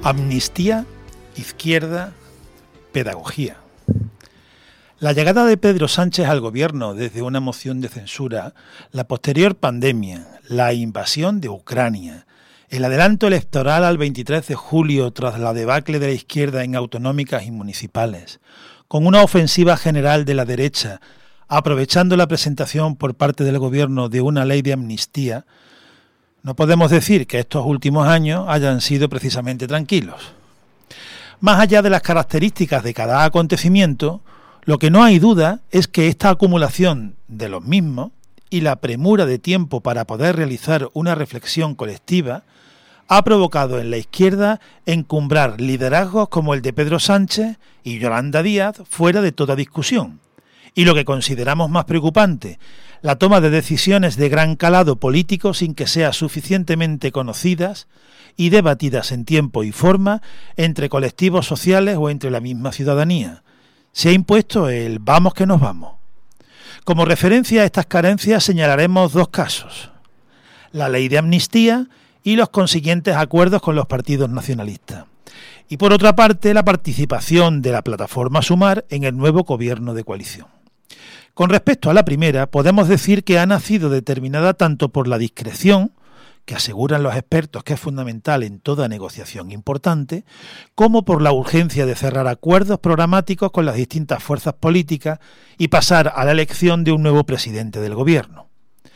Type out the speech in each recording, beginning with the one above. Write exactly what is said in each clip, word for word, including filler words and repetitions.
Amnistía, izquierda, pedagogía. La llegada de Pedro Sánchez al gobierno desde una moción de censura, la posterior pandemia, la invasión de Ucrania, el adelanto electoral al veintitrés de julio tras la debacle de la izquierda en autonómicas y municipales, con una ofensiva general de la derecha, aprovechando la presentación por parte del gobierno de una ley de amnistía, no podemos decir que estos últimos años hayan sido precisamente tranquilos. Más allá de las características de cada acontecimiento, lo que no hay duda es que esta acumulación de los mismos y la premura de tiempo para poder realizar una reflexión colectiva ha provocado en la izquierda encumbrar liderazgos como el de Pedro Sánchez y Yolanda Díaz fuera de toda discusión. Y lo que consideramos más preocupante, la toma de decisiones de gran calado político sin que sean suficientemente conocidas y debatidas en tiempo y forma entre colectivos sociales o entre la misma ciudadanía. Se ha impuesto el vamos que nos vamos. Como referencia a estas carencias señalaremos dos casos: la ley de amnistía y los consiguientes acuerdos con los partidos nacionalistas. Y por otra parte, la participación de la plataforma Sumar en el nuevo gobierno de coalición. Con respecto a la primera, podemos decir que ha nacido determinada tanto por la discreción, que aseguran los expertos que es fundamental en toda negociación importante, como por la urgencia de cerrar acuerdos programáticos con las distintas fuerzas políticas y pasar a la elección de un nuevo presidente del gobierno.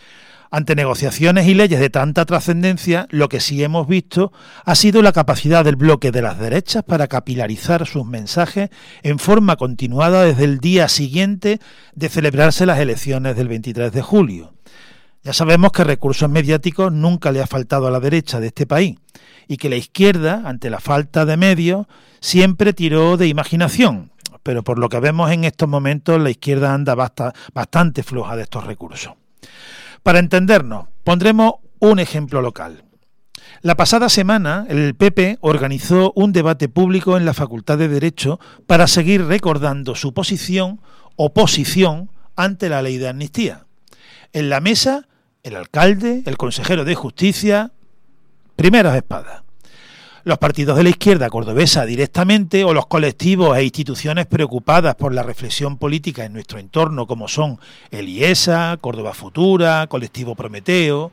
Ante negociaciones y leyes de tanta trascendencia, lo que sí hemos visto ha sido la capacidad del bloque de las derechas para capilarizar sus mensajes en forma continuada desde el día siguiente de celebrarse las elecciones del veintitrés de julio. Ya sabemos que recursos mediáticos nunca le ha faltado a la derecha de este país y que la izquierda, ante la falta de medios, siempre tiró de imaginación, pero por lo que vemos en estos momentos la izquierda anda basta, bastante floja de estos recursos. Para entendernos, pondremos un ejemplo local. La pasada semana, el P P organizó un debate público en la Facultad de Derecho para seguir recordando su posición o posición ante la ley de amnistía. En la mesa, el alcalde, el consejero de Justicia, primeras espadas. Los partidos de la izquierda cordobesa directamente o los colectivos e instituciones preocupadas por la reflexión política en nuestro entorno como son el I E S A, Córdoba Futura, Colectivo Prometeo.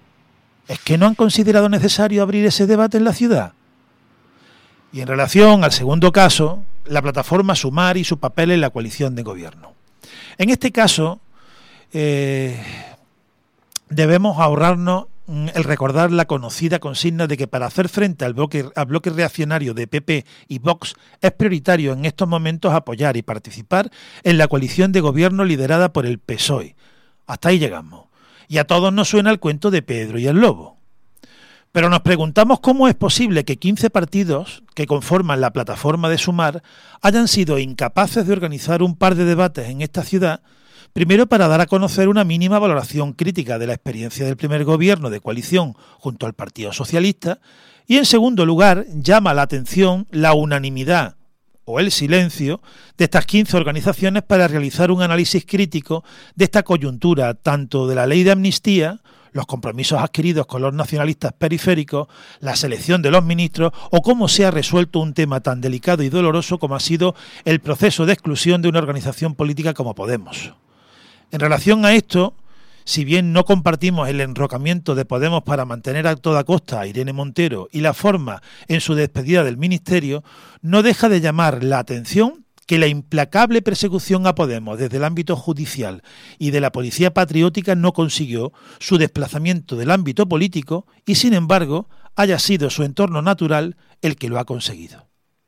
¿Es que no han considerado necesario abrir ese debate en la ciudad? Y en relación al segundo caso, la plataforma Sumar y su papel en la coalición de gobierno. En este caso, eh, debemos ahorrarnos el recordar la conocida consigna de que para hacer frente al bloque, al bloque reaccionario de P P y Vox es prioritario en estos momentos apoyar y participar en la coalición de gobierno liderada por el P S O E. Hasta ahí llegamos. Y a todos nos suena el cuento de Pedro y el Lobo. Pero nos preguntamos cómo es posible que quince partidos que conforman la plataforma de Sumar hayan sido incapaces de organizar un par de debates en esta ciudad. Primero, para dar a conocer una mínima valoración crítica de la experiencia del primer gobierno de coalición junto al Partido Socialista, y en segundo lugar, llama la atención la unanimidad o el silencio de estas quince organizaciones para realizar un análisis crítico de esta coyuntura, tanto de la ley de amnistía, los compromisos adquiridos con los nacionalistas periféricos, la selección de los ministros o cómo se ha resuelto un tema tan delicado y doloroso como ha sido el proceso de exclusión de una organización política como Podemos. En relación a esto, si bien no compartimos el enrocamiento de Podemos para mantener a toda costa a Irene Montero y la forma en su despedida del ministerio, no deja de llamar la atención que la implacable persecución a Podemos desde el ámbito judicial y de la policía patriótica no consiguió su desplazamiento del ámbito político y, sin embargo, haya sido su entorno natural el que lo ha conseguido.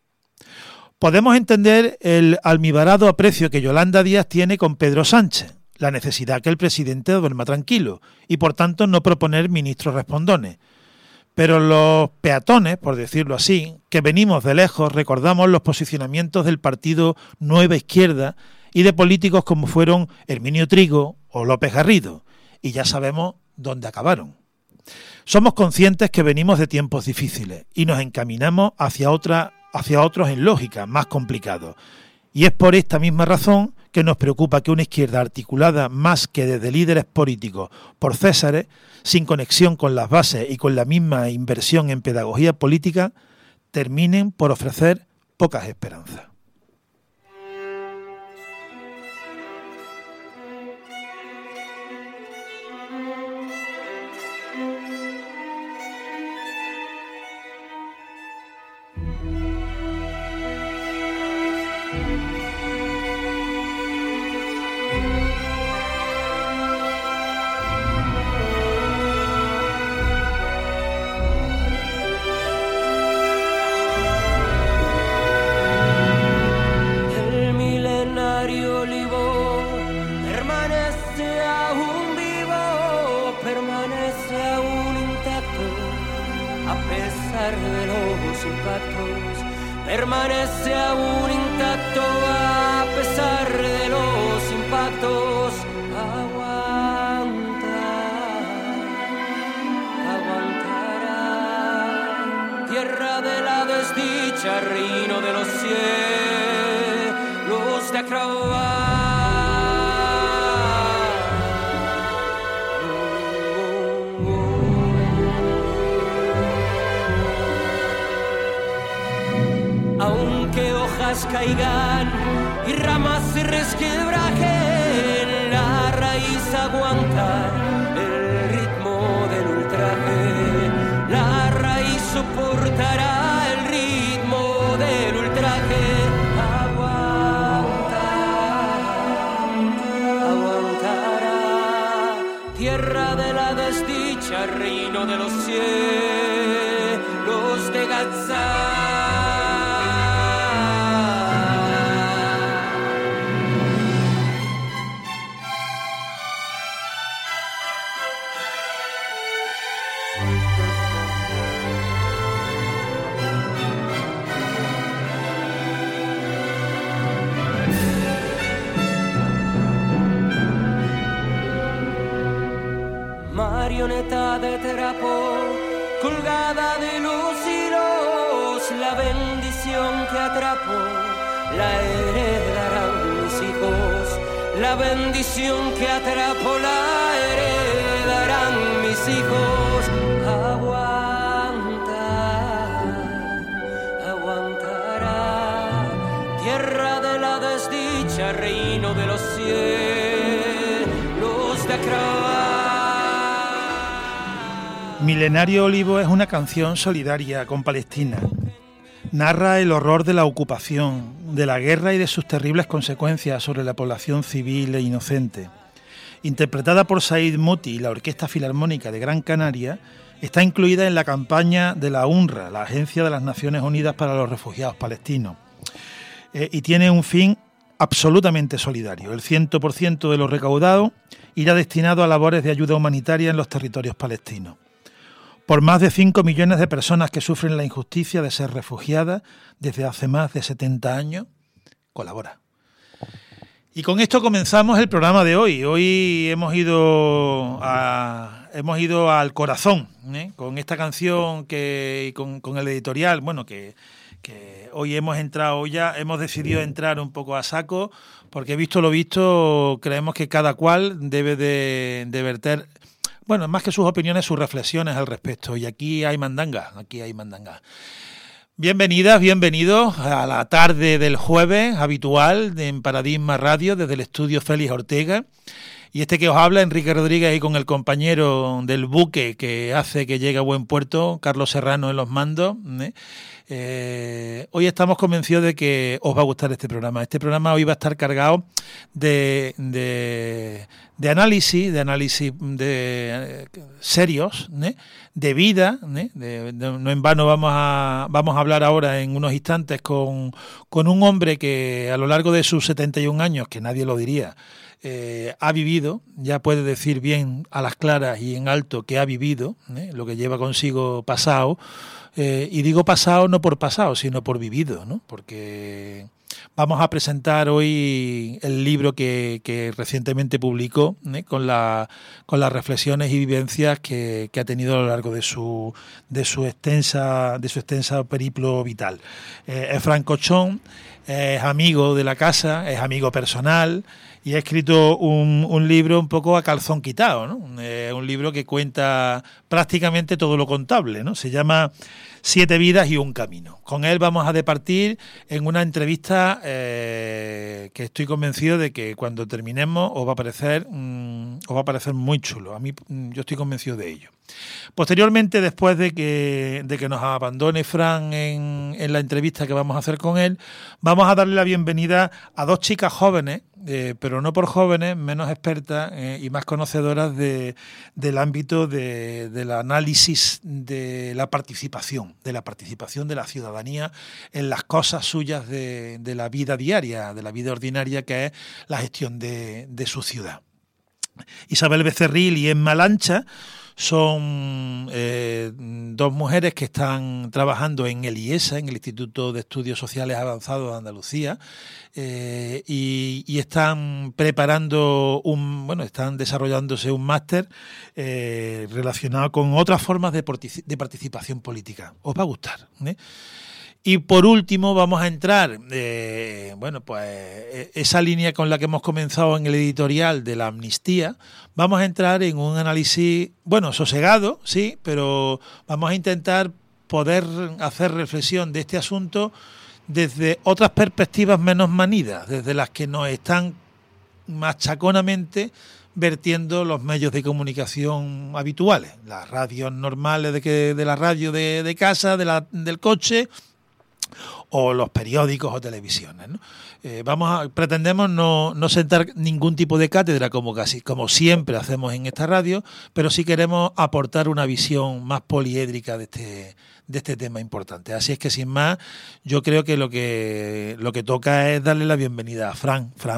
Podemos entender el almibarado aprecio que Yolanda Díaz tiene con Pedro Sánchez, la necesidad que el presidente duerma tranquilo y por tanto no proponer ministros respondones. Pero los peatones, por decirlo así, que venimos de lejos, recordamos los posicionamientos del partido Nueva Izquierda y de políticos como fueron Herminio Trigo o López Garrido, y ya sabemos dónde acabaron. Somos conscientes que venimos de tiempos difíciles y nos encaminamos hacia, otra, hacia otros en lógica más complicados. Y es por esta misma razón que nos preocupa que una izquierda articulada más que desde líderes políticos por Césares, sin conexión con las bases y con la misma inversión en pedagogía política, terminen por ofrecer pocas esperanzas. Permanece aún intacto a pesar de los impactos. Aguanta, aguantará. Tierra de la desdicha, reino de los cielos de acrobar. Aunque hojas caigan y ramas se resquebrajen, la raíz aguanta el ritmo del ultraje. La raíz soportará el ritmo del ultraje. Aguanta, aguantará. Tierra de la desdicha, reino de los cielos de Gaza. Marioneta de trapo, colgada de los hilos, la bendición que atrapo la heredarán mis hijos. La bendición que atrapo la heredarán mis hijos. Aguanta, aguantará. Tierra de la desdicha, reino de los cielos de Acrobar. Milenario Olivo es una canción solidaria con Palestina. Narra el horror de la ocupación, de la guerra y de sus terribles consecuencias sobre la población civil e inocente. Interpretada por Said Muti y la Orquesta Filarmónica de Gran Canaria, está incluida en la campaña de la UNRWA, la Agencia de las Naciones Unidas para los Refugiados Palestinos, eh, y tiene un fin absolutamente solidario. El cien por ciento de lo recaudado irá destinado a labores de ayuda humanitaria en los territorios palestinos. Por más de cinco millones de personas que sufren la injusticia de ser refugiadas desde hace más de setenta años, colabora. Y con esto comenzamos el programa de hoy. Hoy hemos ido a, hemos ido al corazón, ¿eh? Con esta canción que con, con el editorial, bueno, que, que hoy hemos entrado ya, hemos decidido entrar un poco a saco, porque visto lo visto, creemos que cada cual debe de, de verter, bueno, más que sus opiniones, sus reflexiones al respecto. Y aquí hay mandanga, aquí hay mandanga. Bienvenidas, bienvenidos a la tarde del jueves habitual en Paradigma Radio desde el estudio Félix Ortega. Y este que os habla, Enrique Rodríguez, y con el compañero del buque que hace que llegue a buen puerto, Carlos Serrano en los mandos. ¿eh? Eh, hoy estamos convencidos de que os va a gustar este programa. Este programa hoy va a estar cargado de, de, de análisis, de análisis de, eh, serios, ¿eh? de vida. ¿eh? De, de, no en vano vamos a, vamos a hablar ahora en unos instantes con, con un hombre que a lo largo de sus setenta y un años, que nadie lo diría, Eh, ha vivido, ya puede decir bien a las claras y en alto que ha vivido, ¿eh? lo que lleva consigo pasado, eh, y digo pasado no por pasado, sino por vivido, ¿no? Porque vamos a presentar hoy el libro que, que recientemente publicó, ¿eh? con, la, con las reflexiones y vivencias que, que ha tenido a lo largo de su, de su extensa, de su extensa periplo vital. Eh, es francochón, es amigo de la casa, es amigo personal, y ha escrito un, un libro un poco a calzón quitado, ¿no? Eh, un libro que cuenta prácticamente todo lo contable, ¿no? Se llama Siete vidas y un camino. Con él vamos a departir en una entrevista eh, que estoy convencido de que cuando terminemos os va a parecer mmm, os va a parecer muy chulo. A mí mmm, yo estoy convencido de ello. Posteriormente, después de que, de que nos abandone Fran en, en la entrevista que vamos a hacer con él, vamos a darle la bienvenida a dos chicas jóvenes, eh, pero no por jóvenes, menos expertas eh, y más conocedoras de, del ámbito de, del análisis de la participación, de la participación de la ciudadanía en las cosas suyas de, de la vida diaria, de la vida ordinaria, que es la gestión de, de su ciudad. Isabel Becerril y Emma Lancha son eh, dos mujeres que están trabajando en el I E S A, en el Instituto de Estudios Sociales Avanzados de Andalucía, eh, y, y están preparando un, bueno, están desarrollándose un máster eh, relacionado con otras formas de, de participación política. Os va a gustar, ¿eh? Y por último vamos a entrar, eh, bueno, pues esa línea con la que hemos comenzado en el editorial de la amnistía, vamos a entrar en un análisis, bueno, sosegado, sí, pero vamos a intentar poder hacer reflexión de este asunto desde otras perspectivas menos manidas, desde las que nos están machaconamente vertiendo los medios de comunicación habituales, las radios normales de, que, de la radio de, de casa, de la, del coche, o los periódicos o televisiones, ¿no? Eh, vamos a, pretendemos no, no sentar ningún tipo de cátedra como casi como siempre hacemos en esta radio, pero sí queremos aportar una visión más poliédrica de este de este tema importante. Así es que sin más, yo creo que lo que lo que toca es darle la bienvenida a Fran. Fran.